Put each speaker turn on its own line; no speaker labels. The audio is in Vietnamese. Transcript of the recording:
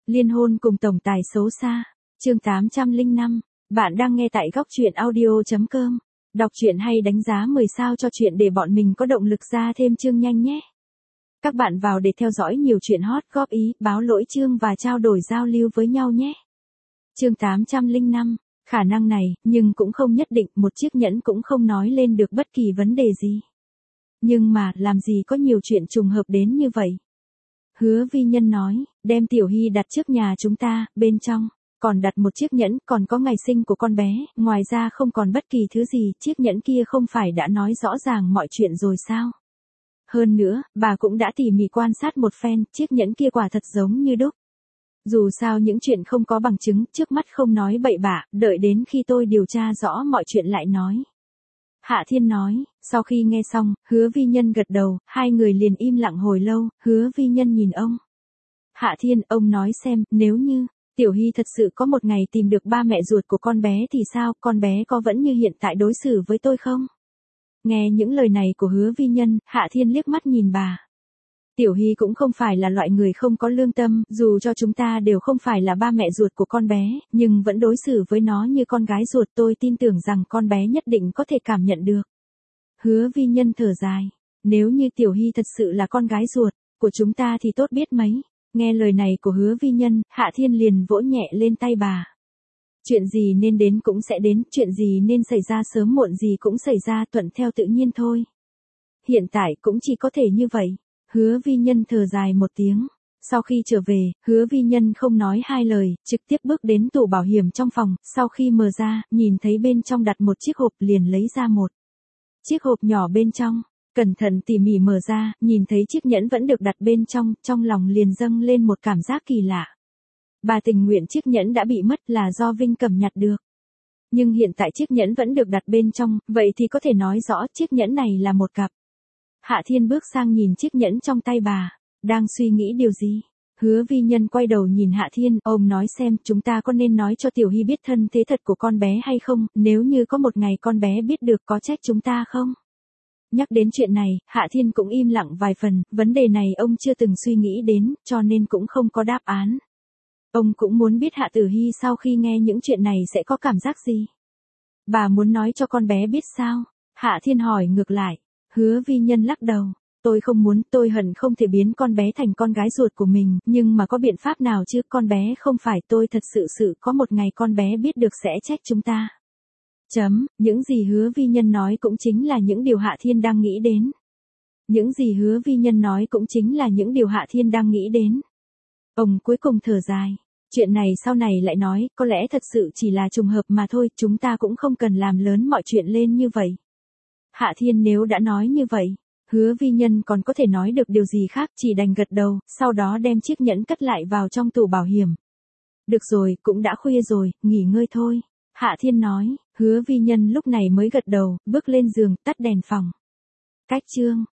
Liên hôn cùng tổng tài xấu xa. Chương 805. Bạn đang nghe tại góc truyện audio.com. Đọc truyện hay đánh giá 10 sao cho chuyện để bọn mình có động lực ra thêm chương nhanh nhé. Các bạn vào để theo dõi nhiều chuyện hot, góp ý, báo lỗi chương và trao đổi giao lưu với nhau nhé. Chương 805. Khả năng này, nhưng cũng không nhất định, một chiếc nhẫn cũng không nói lên được bất kỳ vấn đề gì. Nhưng mà, làm gì có nhiều chuyện trùng hợp đến như vậy. Hứa Vi Nhân nói, đem Tiểu Hy đặt trước nhà chúng ta, bên trong, còn đặt một chiếc nhẫn, còn có ngày sinh của con bé, ngoài ra không còn bất kỳ thứ gì, chiếc nhẫn kia không phải đã nói rõ ràng mọi chuyện rồi sao? Hơn nữa, bà cũng đã tỉ mỉ quan sát một phen, chiếc nhẫn kia quả thật giống như đúc. Dù sao những chuyện không có bằng chứng, trước mắt không nói bậy bạ, đợi đến khi tôi điều tra rõ mọi chuyện lại nói. Hạ Thiên nói, sau khi nghe xong, Hứa Vi Nhân gật đầu, hai người liền im lặng hồi lâu, Hứa Vi Nhân nhìn ông. Hạ Thiên, ông nói xem, nếu như, Tiểu Hy thật sự có một ngày tìm được ba mẹ ruột của con bé thì sao, con bé có vẫn như hiện tại đối xử với tôi không? Nghe những lời này của Hứa Vi Nhân, Hạ Thiên liếc mắt nhìn bà. Tiểu Hy cũng không phải là loại người không có lương tâm, dù cho chúng ta đều không phải là ba mẹ ruột của con bé, nhưng vẫn đối xử với nó như con gái ruột, tôi tin tưởng rằng con bé nhất định có thể cảm nhận được. Hứa Vi Nhân thở dài, nếu như Tiểu Hy thật sự là con gái ruột của chúng ta thì tốt biết mấy. Nghe lời này của Hứa Vi Nhân, Hạ Thiên liền vỗ nhẹ lên tay bà. Chuyện gì nên đến cũng sẽ đến, chuyện gì nên xảy ra sớm muộn gì cũng xảy ra, thuận theo tự nhiên thôi. Hiện tại cũng chỉ có thể như vậy. Hứa Vi Nhân thở dài một tiếng. Sau khi trở về, Hứa Vi Nhân không nói hai lời, trực tiếp bước đến tủ bảo hiểm trong phòng, sau khi mở ra, nhìn thấy bên trong đặt một chiếc hộp liền lấy ra một chiếc hộp nhỏ bên trong. Cẩn thận tỉ mỉ mở ra, nhìn thấy chiếc nhẫn vẫn được đặt bên trong, trong lòng liền dâng lên một cảm giác kỳ lạ. Bà tình nguyện chiếc nhẫn đã bị mất là do Vinh Cẩm nhặt được. Nhưng hiện tại chiếc nhẫn vẫn được đặt bên trong, vậy thì có thể nói rõ chiếc nhẫn này là một cặp. Hạ Thiên bước sang nhìn chiếc nhẫn trong tay bà, đang suy nghĩ điều gì. Hứa Vi Nhân quay đầu nhìn Hạ Thiên, ông nói xem chúng ta có nên nói cho Tiểu Hy biết thân thế thật của con bé hay không, nếu như có một ngày con bé biết được có trách chúng ta không? Nhắc đến chuyện này, Hạ Thiên cũng im lặng vài phần, vấn đề này ông chưa từng suy nghĩ đến, cho nên cũng không có đáp án. Ông cũng muốn biết Hạ Tử Hy sau khi nghe những chuyện này sẽ có cảm giác gì. Bà muốn nói cho con bé biết sao? Hạ Thiên hỏi ngược lại. Hứa Vi Nhân lắc đầu. Tôi không muốn, tôi hận không thể biến con bé thành con gái ruột của mình, nhưng mà có biện pháp nào chứ, con bé không phải, tôi thật sự có một ngày con bé biết được sẽ trách chúng ta. Những gì Hứa Vi Nhân nói cũng chính là những điều Hạ Thiên đang nghĩ đến. Những gì Hứa Vi Nhân nói cũng chính là những điều Hạ Thiên đang nghĩ đến. Ông cuối cùng thở dài. Chuyện này sau này lại nói, có lẽ thật sự chỉ là trùng hợp mà thôi, chúng ta cũng không cần làm lớn mọi chuyện lên như vậy. Hạ Thiên nếu đã nói như vậy, Hứa Vi Nhân còn có thể nói được điều gì khác, chỉ đành gật đầu, sau đó đem chiếc nhẫn cất lại vào trong tủ bảo hiểm. Được rồi, cũng đã khuya rồi, nghỉ ngơi thôi. Hạ Thiên nói, Hứa Vi Nhân lúc này mới gật đầu, bước lên giường, tắt đèn phòng. Cách chương